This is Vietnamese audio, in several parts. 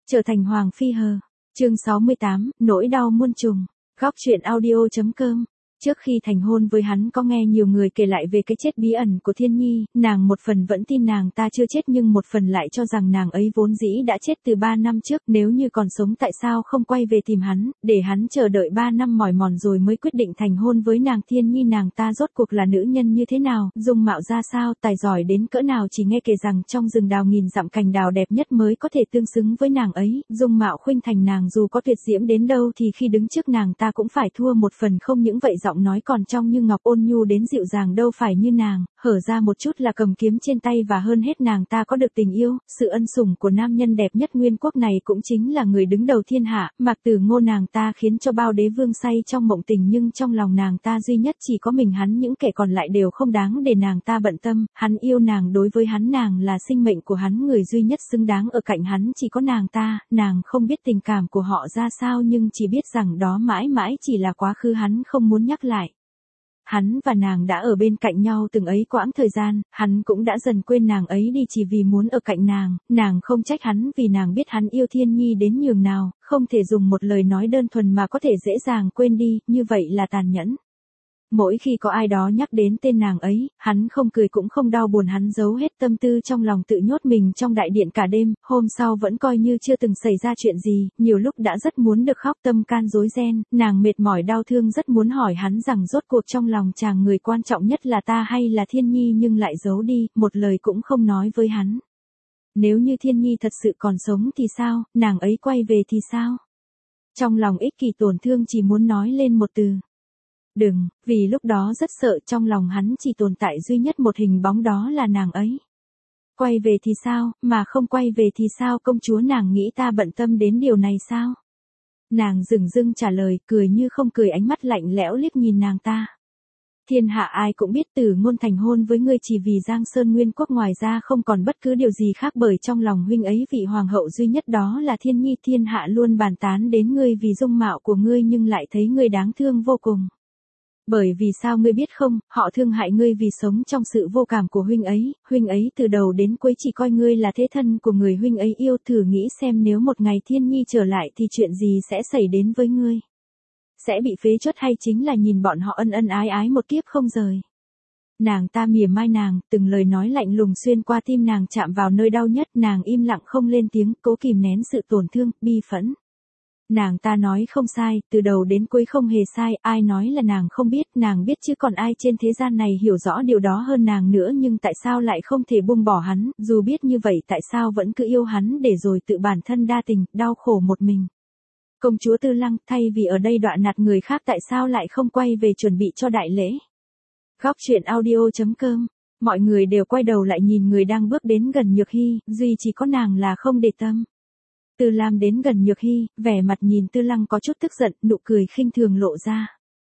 Trở thành Hoàng Phi hờ. Chương 68, nỗi đau muôn trùng. Góc truyện audio.com. Trước khi thành hôn với hắn có nghe nhiều người kể lại về cái chết bí ẩn của Thiên Nhi, nàng một phần vẫn tin nàng ta chưa chết nhưng một phần lại cho rằng nàng ấy vốn dĩ đã chết từ 3 năm trước, nếu như còn sống tại sao không quay về tìm hắn, để hắn chờ đợi 3 năm mỏi mòn rồi mới quyết định thành hôn với nàng. Thiên Nhi nàng ta rốt cuộc là nữ nhân như thế nào, dung mạo ra sao, tài giỏi đến cỡ nào, chỉ nghe kể rằng trong rừng đào nghìn dặm cành đào đẹp nhất mới có thể tương xứng với nàng ấy, dung mạo khuynh thành nàng dù có tuyệt diễm đến đâu thì khi đứng trước nàng ta cũng phải thua một phần. Không những vậy giọng nói còn trong như ngọc, ôn nhu đến dịu dàng đâu phải như nàng, hở ra một chút là cầm kiếm trên tay, và hơn hết nàng ta có được tình yêu, sự ân sủng của nam nhân đẹp nhất nguyên quốc này, cũng chính là người đứng đầu thiên hạ. Mạc Tử Ngô nàng ta khiến cho bao đế vương say trong mộng tình, nhưng trong lòng nàng ta duy nhất chỉ có mình hắn, những kẻ còn lại đều không đáng để nàng ta bận tâm. Hắn yêu nàng, đối với hắn nàng là sinh mệnh của hắn, người duy nhất xứng đáng ở cạnh hắn chỉ có nàng ta. Nàng không biết tình cảm của họ ra sao, nhưng chỉ biết rằng đó mãi mãi chỉ là quá khứ, hắn không muốn nhắc lại. Hắn và nàng đã ở bên cạnh nhau từng ấy quãng thời gian, hắn cũng đã dần quên nàng ấy đi chỉ vì muốn ở cạnh nàng không trách hắn vì nàng biết hắn yêu Thiên Nhi đến nhường nào, không thể dùng một lời nói đơn thuần mà có thể dễ dàng quên đi, như vậy là tàn nhẫn. Mỗi khi có ai đó nhắc đến tên nàng ấy, hắn không cười cũng không đau buồn, hắn giấu hết tâm tư trong lòng, tự nhốt mình trong đại điện cả đêm. Hôm sau vẫn coi như chưa từng xảy ra chuyện gì, nhiều lúc đã rất muốn được khóc, tâm can rối ren, nàng mệt mỏi đau thương rất muốn hỏi hắn rằng rốt cuộc trong lòng chàng người quan trọng nhất là ta hay là Thiên Nhi, nhưng lại giấu đi, một lời cũng không nói với hắn. Nếu như Thiên Nhi thật sự còn sống thì sao, nàng ấy quay về thì sao? Trong lòng ích kỷ tổn thương chỉ muốn nói lên một từ: đừng, vì lúc đó rất sợ. Trong lòng hắn chỉ tồn tại duy nhất một hình bóng, đó là nàng ấy. Quay về thì sao, mà không quay về thì sao, công chúa, nàng nghĩ ta bận tâm đến điều này sao? Nàng dửng dưng trả lời, cười như không cười, ánh mắt lạnh lẽo liếc nhìn nàng ta. Thiên hạ ai cũng biết Tử Ngôn thành hôn với ngươi chỉ vì Giang Sơn Nguyên Quốc, ngoài ra không còn bất cứ điều gì khác, bởi trong lòng huynh ấy vị hoàng hậu duy nhất đó là Thiên Nhi. Thiên hạ luôn bàn tán đến ngươi vì dung mạo của ngươi, nhưng lại thấy ngươi đáng thương vô cùng. Bởi vì sao ngươi biết không, họ thương hại ngươi vì sống trong sự vô cảm của huynh ấy từ đầu đến cuối chỉ coi ngươi là thế thân của người huynh ấy yêu. Thử nghĩ xem, nếu một ngày Thiên Nhi trở lại thì chuyện gì sẽ xảy đến với ngươi? Sẽ bị phế truất hay chính là nhìn bọn họ ân ân ái ái một kiếp không rời? Nàng ta mỉa mai nàng, từng lời nói lạnh lùng xuyên qua tim nàng, chạm vào nơi đau nhất. Nàng im lặng không lên tiếng, cố kìm nén sự tổn thương, bi phẫn. Nàng ta nói không sai, từ đầu đến cuối không hề sai, ai nói là nàng không biết, nàng biết chứ, còn ai trên thế gian này hiểu rõ điều đó hơn nàng nữa. Nhưng tại sao lại không thể buông bỏ hắn, dù biết như vậy tại sao vẫn cứ yêu hắn, để rồi tự bản thân đa tình, đau khổ một mình? Công chúa Tư Lăng, thay vì ở đây đọa nạt người khác, tại sao lại không quay về chuẩn bị cho đại lễ? Góc truyện audio.com. Mọi người đều quay đầu lại nhìn người đang bước đến gần Nhược Hy, duy chỉ có nàng là không để tâm. Tư Lam đến gần Nhược Hy, vẻ mặt nhìn Tư Lăng có chút tức giận, nụ cười khinh thường lộ ra.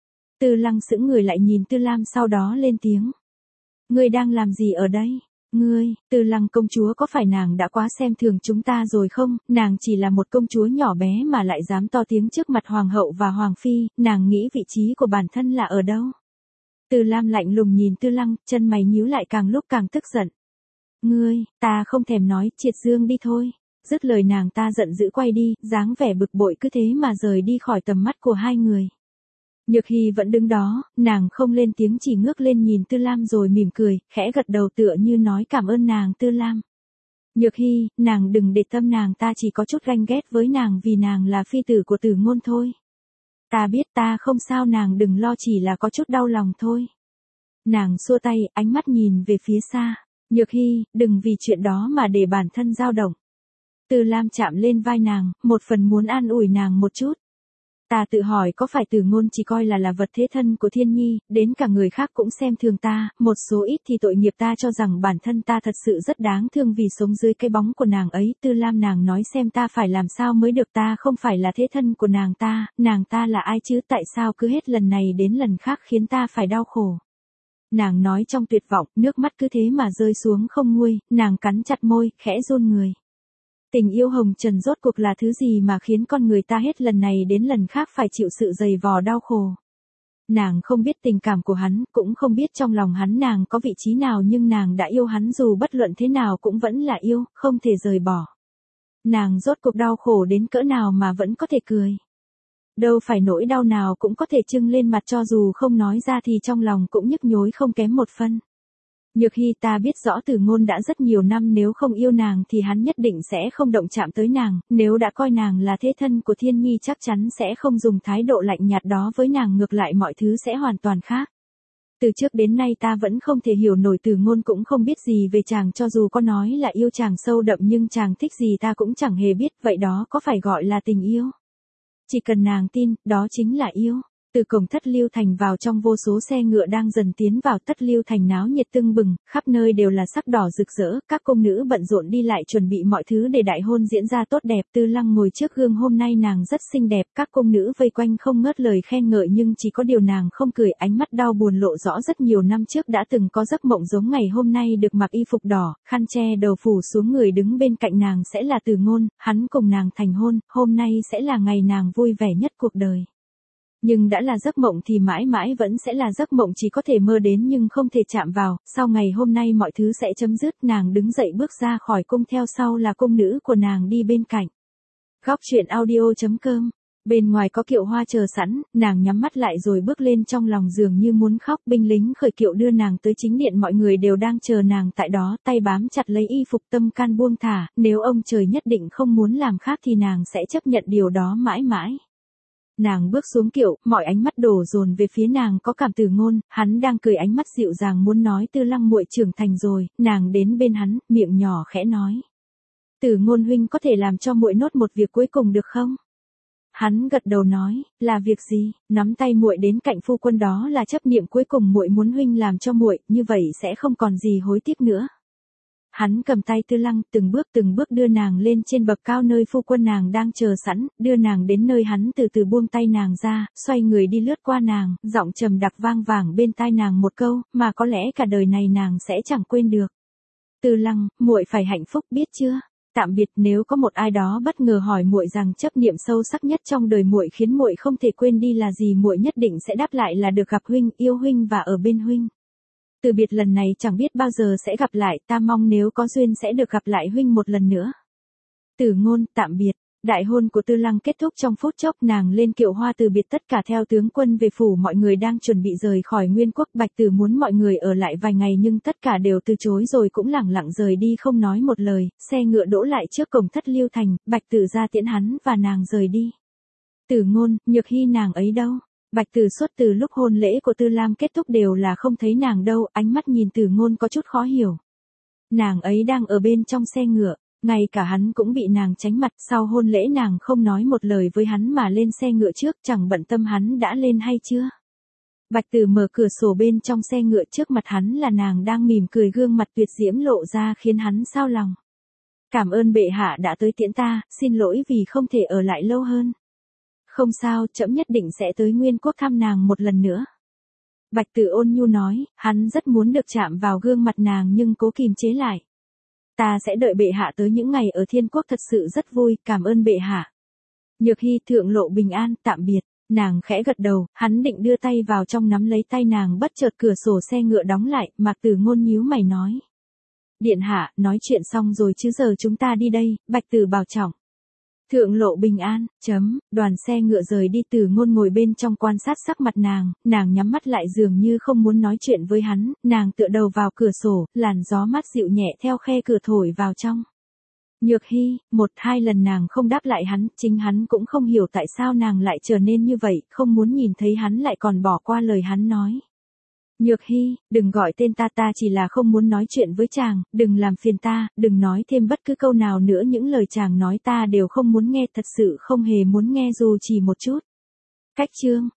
Tư Lăng sững người lại nhìn Tư Lam, sau đó lên tiếng: ngươi đang làm gì ở đây? Ngươi, Tư Lăng công chúa, có phải nàng đã quá xem thường chúng ta rồi không? Nàng chỉ là một công chúa nhỏ bé mà lại dám to tiếng trước mặt hoàng hậu và hoàng phi, nàng nghĩ vị trí của bản thân là ở đâu? Tư Lam lạnh lùng nhìn Tư Lăng, chân mày nhíu lại càng lúc càng tức giận. Ngươi, ta không thèm nói, triệt dương đi thôi. Dứt lời nàng ta giận dữ quay đi, dáng vẻ bực bội cứ thế mà rời đi khỏi tầm mắt của hai người. Nhược Hy vẫn đứng đó, nàng không lên tiếng, chỉ ngước lên nhìn Tư Lam rồi mỉm cười, khẽ gật đầu tựa như nói cảm ơn nàng. Tư Lam. Nhược Hy, nàng đừng để tâm, nàng ta chỉ có chút ganh ghét với nàng vì nàng là phi tử của Tử Ngôn thôi. Ta biết, ta không sao, nàng đừng lo, chỉ là có chút đau lòng thôi. Nàng xua tay, ánh mắt nhìn về phía xa. Nhược Hy, đừng vì chuyện đó mà để bản thân dao động. Tư Lam chạm lên vai nàng, một phần muốn an ủi nàng một chút. Ta tự hỏi có phải Tử Ngôn chỉ coi là vật thế thân của Thiên Nhi, đến cả người khác cũng xem thường ta, một số ít thì tội nghiệp, ta cho rằng bản thân ta thật sự rất đáng thương vì sống dưới cái bóng của nàng ấy. Tư Lam, nàng nói xem ta phải làm sao mới được, ta không phải là thế thân của nàng ta là ai chứ, tại sao cứ hết lần này đến lần khác khiến ta phải đau khổ? Nàng nói trong tuyệt vọng, nước mắt cứ thế mà rơi xuống không nguôi, nàng cắn chặt môi, khẽ run người. Tình yêu hồng trần rốt cuộc là thứ gì mà khiến con người ta hết lần này đến lần khác phải chịu sự dày vò đau khổ? Nàng không biết tình cảm của hắn, cũng không biết trong lòng hắn nàng có vị trí nào, nhưng nàng đã yêu hắn, dù bất luận thế nào cũng vẫn là yêu, không thể rời bỏ. Nàng rốt cuộc đau khổ đến cỡ nào mà vẫn có thể cười. Đâu phải nỗi đau nào cũng có thể trưng lên mặt, cho dù không nói ra thì trong lòng cũng nhức nhối không kém một phân. Nhược Hy, ta biết rõ Từ Ngôn đã rất nhiều năm nếu không yêu nàng thì hắn nhất định sẽ không động chạm tới nàng, nếu đã coi nàng là thế thân của Thiên Nhi chắc chắn sẽ không dùng thái độ lạnh nhạt đó với nàng, ngược lại mọi thứ sẽ hoàn toàn khác. Từ trước đến nay ta vẫn không thể hiểu nổi Từ Ngôn cũng không biết gì về chàng, cho dù có nói là yêu chàng sâu đậm nhưng chàng thích gì ta cũng chẳng hề biết, vậy đó có phải gọi là tình yêu? Chỉ cần nàng tin, đó chính là yêu. Từ cổng Thất Lưu Thành vào trong, vô số xe ngựa đang dần tiến vào. Thất Lưu Thành náo nhiệt tưng bừng, khắp nơi đều là sắc đỏ rực rỡ, các cung nữ bận rộn đi lại chuẩn bị mọi thứ để đại hôn diễn ra tốt đẹp. Tư Lăng ngồi trước gương, hôm nay nàng rất xinh đẹp, các cung nữ vây quanh không ngớt lời khen ngợi nhưng chỉ có điều nàng không cười, ánh mắt đau buồn lộ rõ. Rất nhiều năm trước đã từng có giấc mộng giống ngày hôm nay, được mặc y phục đỏ, khăn che đầu phủ xuống, người đứng bên cạnh nàng sẽ là Từ Ngôn, hắn cùng nàng thành hôn, hôm nay sẽ là ngày nàng vui vẻ nhất cuộc đời. Nhưng đã là giấc mộng thì mãi mãi vẫn sẽ là giấc mộng, chỉ có thể mơ đến nhưng không thể chạm vào. Sau ngày hôm nay mọi thứ sẽ chấm dứt, nàng đứng dậy bước ra khỏi cung, theo sau là cung nữ của nàng đi bên cạnh. Góc truyện audio.com. Bên ngoài có kiệu hoa chờ sẵn, nàng nhắm mắt lại rồi bước lên, trong lòng dường như muốn khóc. Binh lính khởi kiệu đưa nàng tới chính điện, mọi người đều đang chờ nàng tại đó, tay bám chặt lấy y phục, tâm can buông thả, nếu ông trời nhất định không muốn làm khác thì nàng sẽ chấp nhận điều đó mãi mãi. Nàng bước xuống kiệu, mọi ánh mắt đổ dồn về phía nàng, có cảm Từ Ngôn, hắn đang cười, ánh mắt dịu dàng muốn nói Tư Lăng muội trưởng thành rồi. Nàng đến bên hắn, miệng nhỏ khẽ nói: Từ Ngôn huynh có thể làm cho muội nốt một việc cuối cùng được không? Hắn gật đầu nói, là việc gì? Nắm tay muội đến cạnh phu quân, đó là chấp niệm cuối cùng muội muốn huynh làm cho muội, như vậy sẽ không còn gì hối tiếc nữa. Hắn cầm tay Tư Lăng, từng bước đưa nàng lên trên bậc cao nơi phu quân nàng đang chờ sẵn, đưa nàng đến nơi hắn từ từ buông tay nàng ra, xoay người đi lướt qua nàng, giọng trầm đặc vang vẳng bên tai nàng một câu, mà có lẽ cả đời này nàng sẽ chẳng quên được. Tư Lăng, muội phải hạnh phúc, biết chưa? Tạm biệt. Nếu có một ai đó bất ngờ hỏi muội rằng chấp niệm sâu sắc nhất trong đời muội khiến muội không thể quên đi là gì, muội nhất định sẽ đáp lại là được gặp huynh, yêu huynh và ở bên huynh. Từ biệt lần này chẳng biết bao giờ sẽ gặp lại, ta mong nếu có duyên sẽ được gặp lại huynh một lần nữa. Từ Ngôn, tạm biệt. Đại hôn của Tư Lăng kết thúc trong phút chốc, nàng lên kiệu hoa từ biệt tất cả theo tướng quân về phủ. Mọi người đang chuẩn bị rời khỏi Nguyên Quốc, Bạch Tử muốn mọi người ở lại vài ngày nhưng tất cả đều từ chối rồi cũng lẳng lặng rời đi không nói một lời. Xe ngựa đỗ lại trước cổng Thất Lưu Thành, Bạch Tử ra tiễn hắn và nàng rời đi. Từ Ngôn, Nhược Hy nàng ấy đâu? Bạch Tử suốt từ lúc hôn lễ của Tư Lam kết thúc đều là không thấy nàng đâu, ánh mắt nhìn Từ Ngôn có chút khó hiểu. Nàng ấy đang ở bên trong xe ngựa, ngay cả hắn cũng bị nàng tránh mặt, sau hôn lễ nàng không nói một lời với hắn mà lên xe ngựa trước, chẳng bận tâm hắn đã lên hay chưa. Bạch Tử mở cửa sổ bên trong xe ngựa, trước mặt hắn là nàng đang mỉm cười, gương mặt tuyệt diễm lộ ra khiến hắn xao lòng. Cảm ơn bệ hạ đã tới tiễn ta, xin lỗi vì không thể ở lại lâu hơn. Không sao, trẫm nhất định sẽ tới Nguyên Quốc thăm nàng một lần nữa. Bạch Tử ôn nhu nói, hắn rất muốn được chạm vào gương mặt nàng nhưng cố kìm chế lại. Ta sẽ đợi bệ hạ tới, những ngày ở Thiên Quốc thật sự rất vui, cảm ơn bệ hạ. Nhược Hy, thượng lộ bình an, tạm biệt. Nàng khẽ gật đầu, hắn định đưa tay vào trong nắm lấy tay nàng, bất chợt cửa sổ xe ngựa đóng lại, Mạc Tử ngôn nhíu mày nói. Điện hạ, nói chuyện xong rồi chứ, giờ chúng ta đi đây, Bạch Tử bảo trọng. Thượng lộ bình an, đoàn xe ngựa rời đi. Tử ngôn ngồi bên trong quan sát sắc mặt nàng nhắm mắt lại dường như không muốn nói chuyện với hắn, nàng tựa đầu vào cửa sổ, làn gió mát dịu nhẹ theo khe cửa thổi vào trong. Nhược Hy, 1-2 lần nàng không đáp lại hắn, chính hắn cũng không hiểu tại sao nàng lại trở nên như vậy, không muốn nhìn thấy hắn lại còn bỏ qua lời hắn nói. Nhược Hy, đừng gọi tên ta, ta chỉ là không muốn nói chuyện với chàng, đừng làm phiền ta, đừng nói thêm bất cứ câu nào nữa, những lời chàng nói ta đều không muốn nghe, thật sự không hề muốn nghe dù chỉ một chút. Cách chương